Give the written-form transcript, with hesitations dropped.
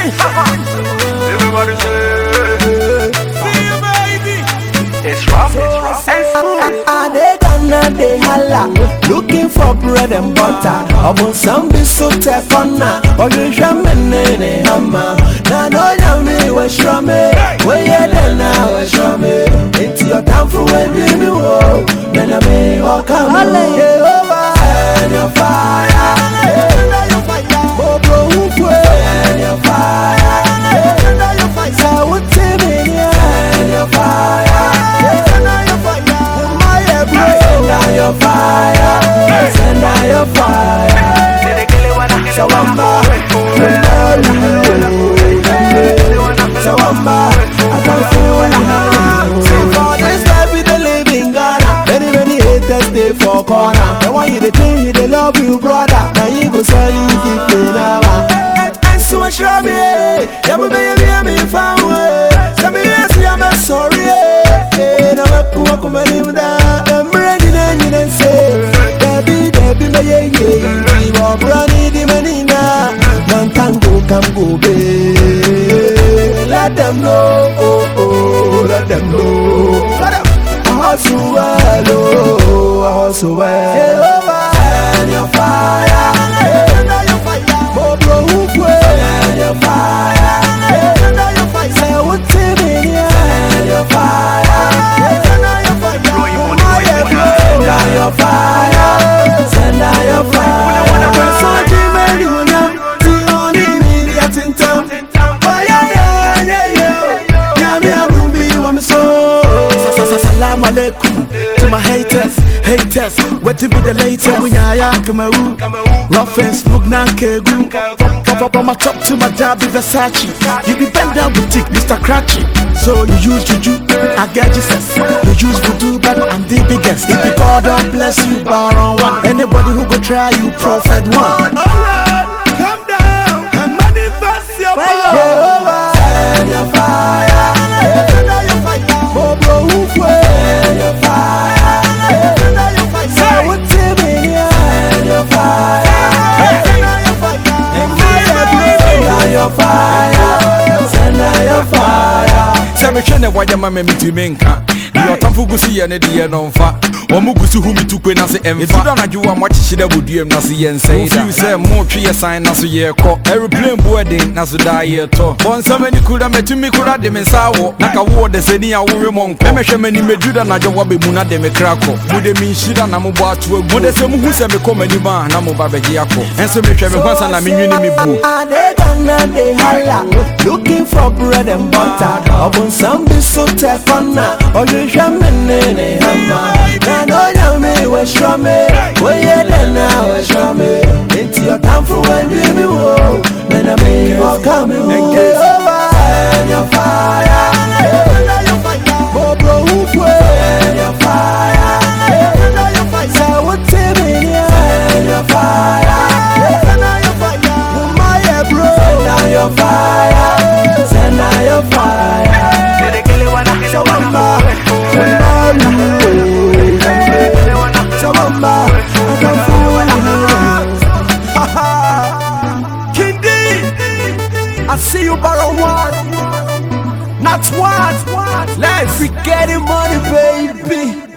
Everybody say, see you, baby. It's rough, They gonna they holla, looking for bread and butter. About some be so tough on now, or you shaman and hammer. Now no yummy was shrammy, where you then now was shrammy. Into your town for when you go, then I may walk out. And your fire, oh bro, and your fire, so what's in and your fire. Send your fire, send out your fire. Sawamba, Sawamba, I can feel it. For this life we the living God. Many haters stay for corner. They want you to think they love you, brother. Now you go sell you keep me now. And so much love me, yeah, baby, I'm found way. Tell me yes, I'm sorry. I'm a cool, come and live down. Go babe. Let them know, oh, let them know. I hustle well, oh, I hustle well. And your fire, oh bro, and your fire, say what's in it, and your fire, send out your fire, send out your fire. Salam alaikum to my haters, what to be the later when I come out. Rough and smoke na kegu. From my top to my job, Versace. You be bent down boutique, Mr. Cratchy. So you use juju, I get Jesus. You use voodoo, but I'm the biggest. If you God don't bless you, bar on one. Anybody who go try you, prophet one. Alright, come down and manifest your power. And your fire, oh bro, and your fire, say what's in it, and your fire, and your fire, send out your fire. Say me chene wa yama me to menka. Your tamfu gusi ye ne de no fa. Omu gusu hu mi tukwe na se emfa. Etuda na juwa mwa chihide budiem na se yen say da. You say mo twe ye sign na so ye ko. Aeroplane boarding na so da ye to. Bon so many kuda metumi kuda de me sawo. Na ka wo de se ni a wo monko. Me hwe mani mejuda na jo wa be mu na de me krako. Mu de mi nhira na mo bo ato agu. Mo de se mu hu se me ko mani ba na mo ba beje akọ. Enso me hwe me kwansa na me nwini me bu. They gonna they holla, looking for bread and butter. Obun some be so tough on now, or you shaman and hammer. No, no, me was strumming. Where you then now was strumming. Into your town for when you go. Then I may walk coming over. And your fire, oh bro, and your fire, say what's in it, and your fire, my bro, send out your fire, send out your fire. So I see you borrow one, not one. Let's be getting money, baby.